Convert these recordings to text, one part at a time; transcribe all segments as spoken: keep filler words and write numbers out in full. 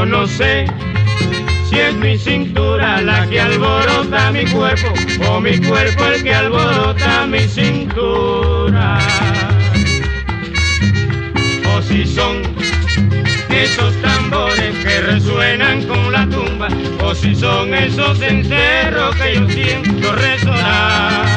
Yo no sé si es mi cintura la que alborota mi cuerpo o mi cuerpo el que alborota mi cintura. O si son esos tambores que resuenan con la tumba, o si son esos encerros que yo siento resonar.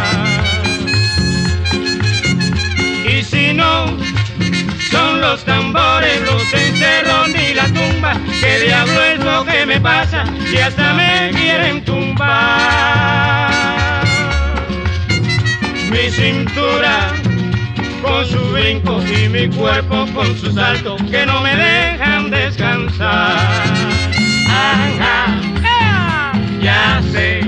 Y si no son los tambores, los encerros ni la tumba, ¿qué diablo es lo que me pasa si hasta me quieren tumbar? Mi cintura con su brinco y mi cuerpo con su salto que no me dejan descansar. Ajá, ya sé,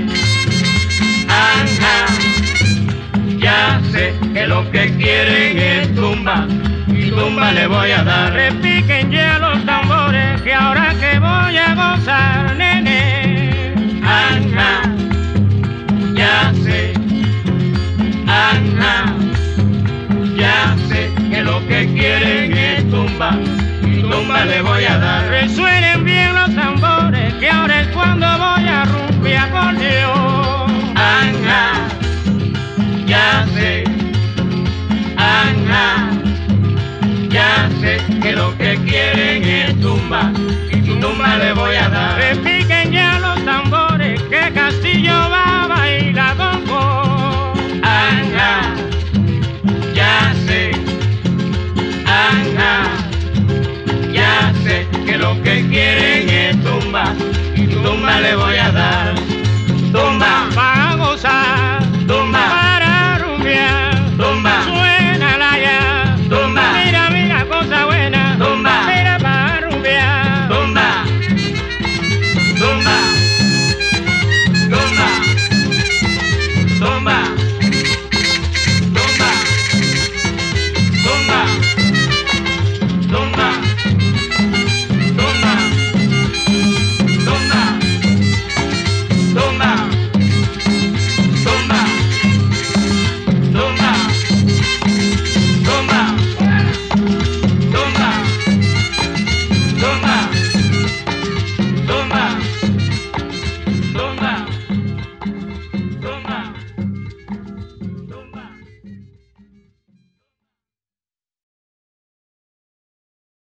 ajá, ya sé que lo que quieren es tumba y tumba le voy a dar. Repiquen ya los tambores que ahora que voy a gozar, nene. Ajá, ya sé, ajá, ya sé que lo que quieren es tumba y tumba le voy a dar. Resuenen bien los tambores que ahora es cuando voy a rumbear acordeón. Ajá, ya sé, ajá, ya sé que lo que quieren es tumba y tumba le voy a dar. Repiquen ya los tambores que Castillo va a bailar con vos. Ajá, ya sé, ajá, ya sé que lo que quieren es tumba y tumba le voy a dar.